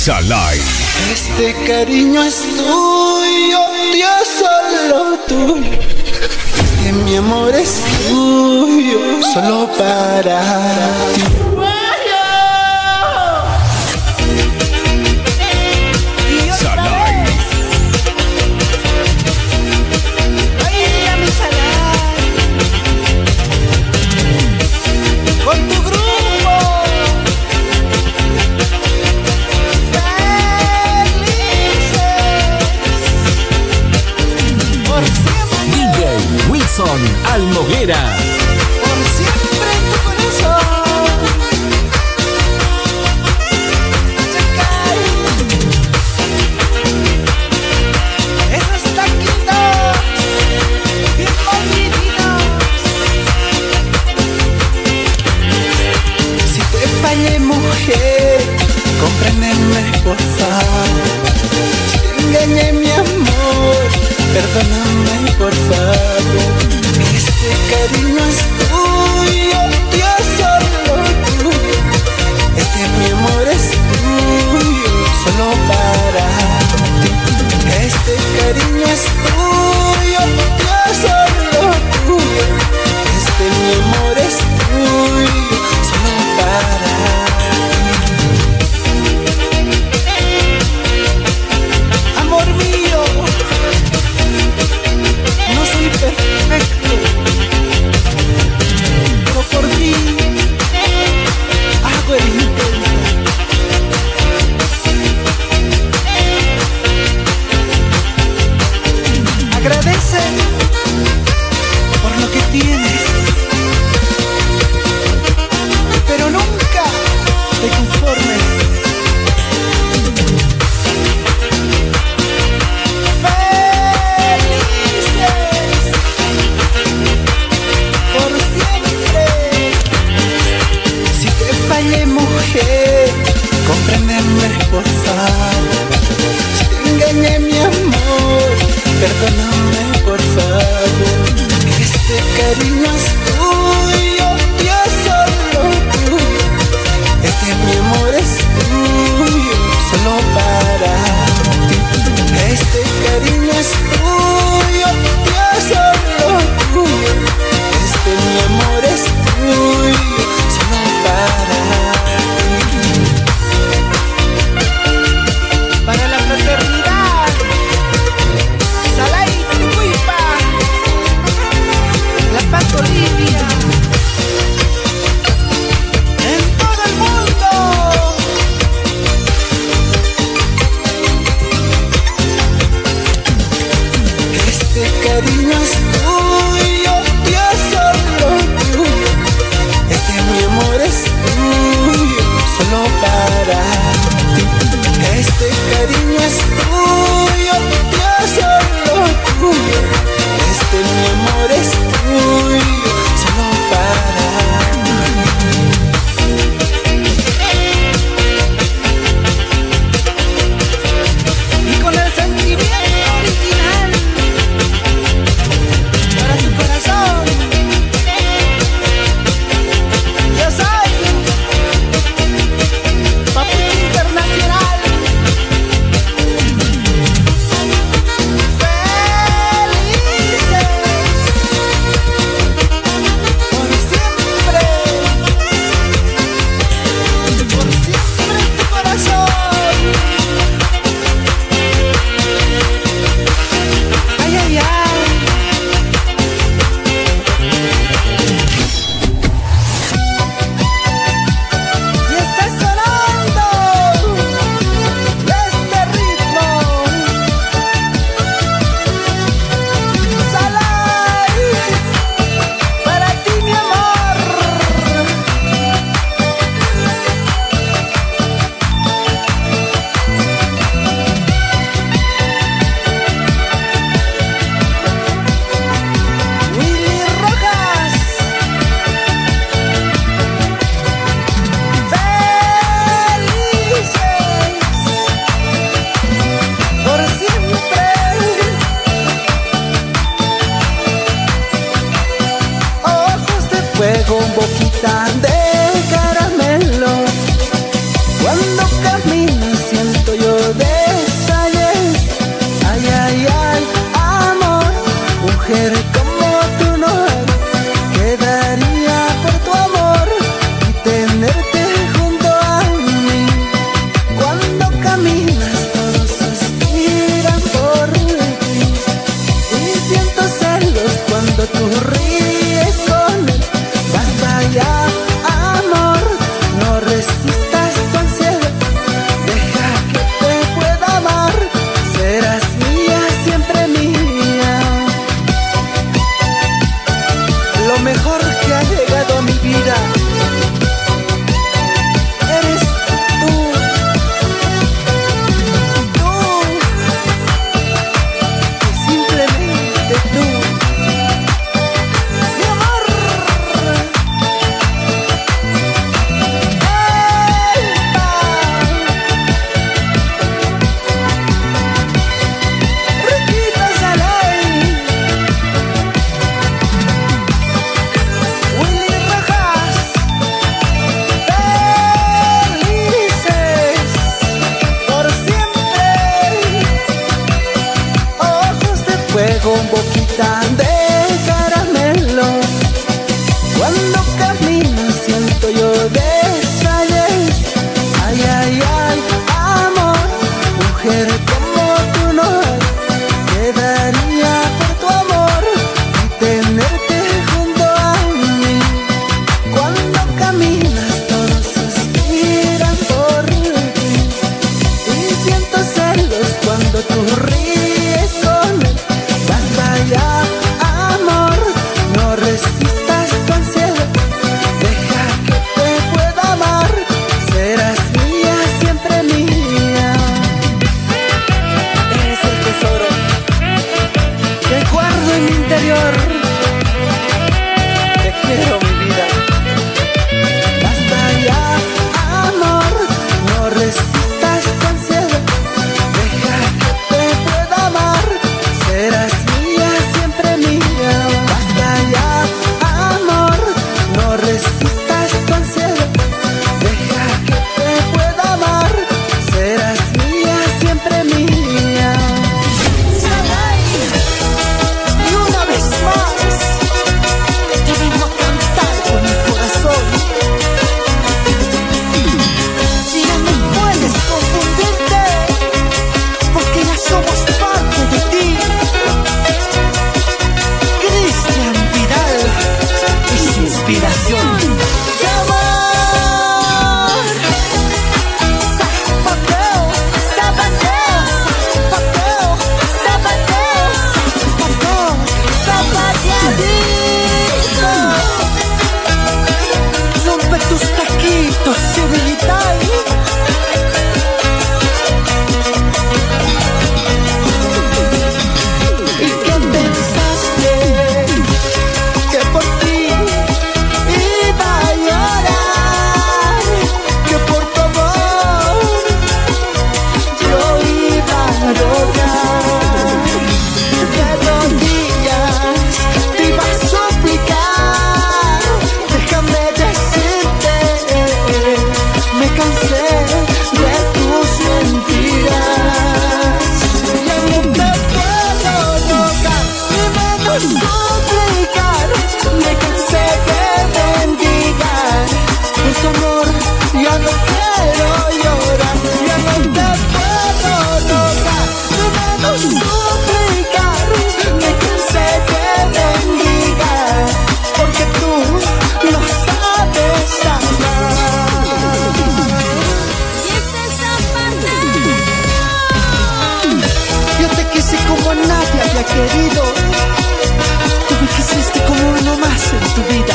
Salai. Este cariño es tuyo, Dios, solo tuyo. Este mi amor es tuyo, solo para ti. Almoguera. Por siempre en tu corazón. Esos taquitos bien mordiditos. Si te fallé, mujer, compréndeme por favor. Si te engañé, mi amor, perdóname por favor. Este cariño es tuyo, Dios, solo tuyo. Este mi amor es tuyo, solo para ti. Este cariño es tuyo, Dios, solo tuyo. Este mi amor es tuyo, solo para ti. Amor mío, no soy perfecto, pero por ti hago el intento. Agradece por lo que tienes, pero nunca te conformes. Mujer, compréndeme por favor. Si te engañé, mi amor, perdóname por favor. Este cariño es tuyo, Dios, solo tuyo. Este mi amor es tuyo, solo para ti. Este cariño es tuyo, Dios, solo tuyo. Este mi amor es tuyo, solo para ti. Para la fraternidad, Salai Tuipa, La Paz Bolivia, en todo el mundo. Este cariño es tuyo, Dios, solo tuyo. Este mi amor es tuyo, solo para ti. Este cariño es tuyo, Dios, solo tuyo. Este mi amor es tuyo, solo para ti. Y con el sentimiento original para tu corazón. Yo soy Papuchi Internacional. fuego, boquita de caramelo. Cuando caminas siento con boquita de caramelo. Cuando caminas siento yo detalles. Ay, ay, ay, amor, mujer como tú no hay. Quedaría por tu amor y tenerte junto a mí. Cuando caminas todos suspiran por ti y siento celos cuando tú ríes con él. Basta ya, amor, no resistas tu ansiedad. Deja que te pueda amar, serás mía, siempre mía. Eres el tesoro que guardo en mi interior. Te quiero, mi vida. Basta ya, amor, no resistas tu ansiedad. Deja que te pueda amar, serás mía, siempre mía. Basta ya, amor, no resistas tu ansiedad. Deja que te pueda amar, serás mía, siempre mía. Y una vez más te vengo a cantar con mi corazón. Si ya no puedes confundirte, porque ya somos parte de ti. Cristian Vidal es inspiración. ¡Qué amor! Zapateo, zapateo, zapateo, zapateo, zapateo, zapateadito. Rompe tus taquitos, civilidad. ¿Y qué pensaste? Que por ti iba a llorar, que por tu amor yo iba a rogar. De rodillas te iba a suplicar. Déjame decirte, me cansé de tus mentiras. Ya no te puedo rogar, ni menos suplicar. Me cansé de mendigar. Por tu amor ya no quiero llorar. Ya no te puedo rogar, ni menos suplicar. Me cansé de mendigar, porque tú lo sabes amar. Yo te quise como nadie había querido. Tú me quisiste como uno más en tu vida.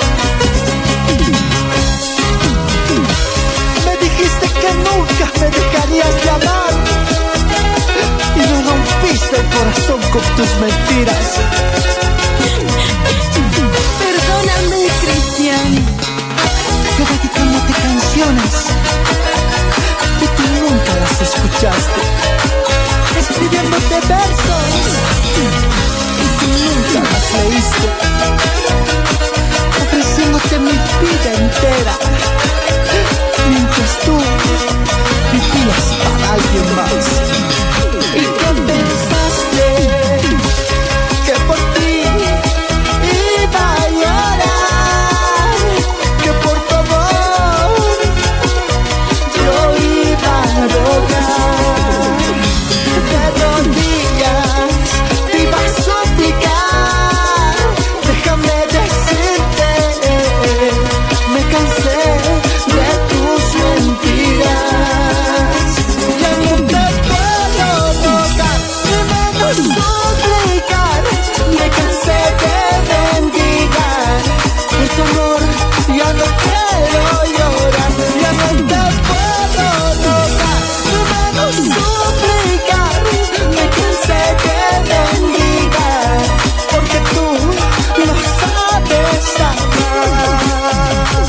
Me dijiste que nunca me dejarías de amar y me rompiste el corazón con tus mentiras. Perdóname, Cristian. Yo dedicándote canciones y tú nunca las escuchaste. Escribiéndote versos y tú nunca las leíste. Ofreciéndote mi vida entera, mientras tú vivías para alguien más. ¿Y qué pensaste? Que por ti iba a llorar, que por tu amor yo iba a rogar. De rodillas te iba a suplicar. Déjame decirte, me cansé de tus mentiras. Ya no te puedo rogar, ni menos suplicar. Me cansé de mendigar. Por tu amor ya no quiero llorar. Ya no te puedo rogar, ni menos suplicar. Me cansé de mendigar, porque tú lo sabes amar.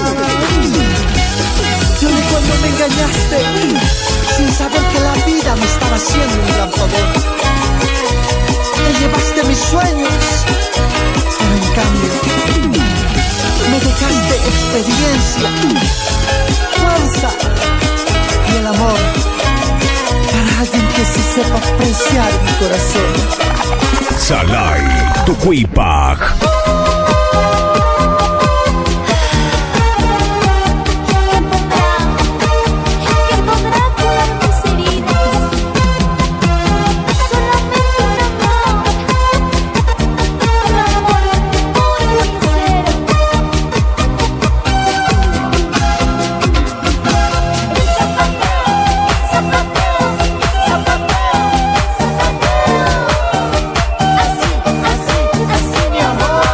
Lloré cuando me engañaste, sin saber que la vida me estaba haciendo un gran favor. Te llevaste mis sueños, pero en cambio me dejaste experiencia, fuerza y el amor para alguien que sí sepa apreciar mi corazón. Salai, Tucuipac. Así, mi amor.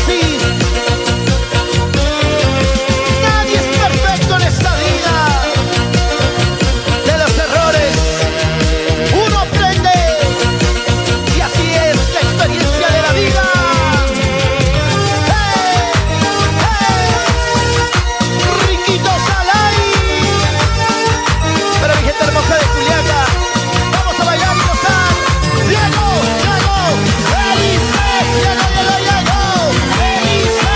sí. Nadie es perfecto en esta vida. De los errores uno aprende. Y así es la experiencia de la vida. ¡Hey! ¡Hey! Riquito Salai. Pero mi gente hermosa de Juliaca, vamos a bailar y gozar. Diego, Diego, Elise, Diego, Diego, Diego, Elise.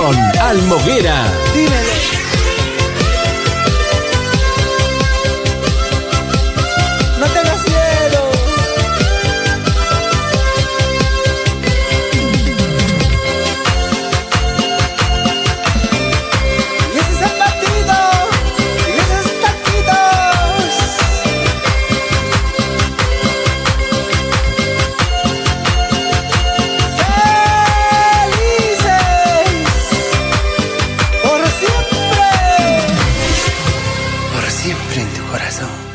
con Almoguera. Dímelo. No tengas miedo. Y ese es el partido. Y esos taquitos. Felices. Por siempre. Por siempre en tu corazón.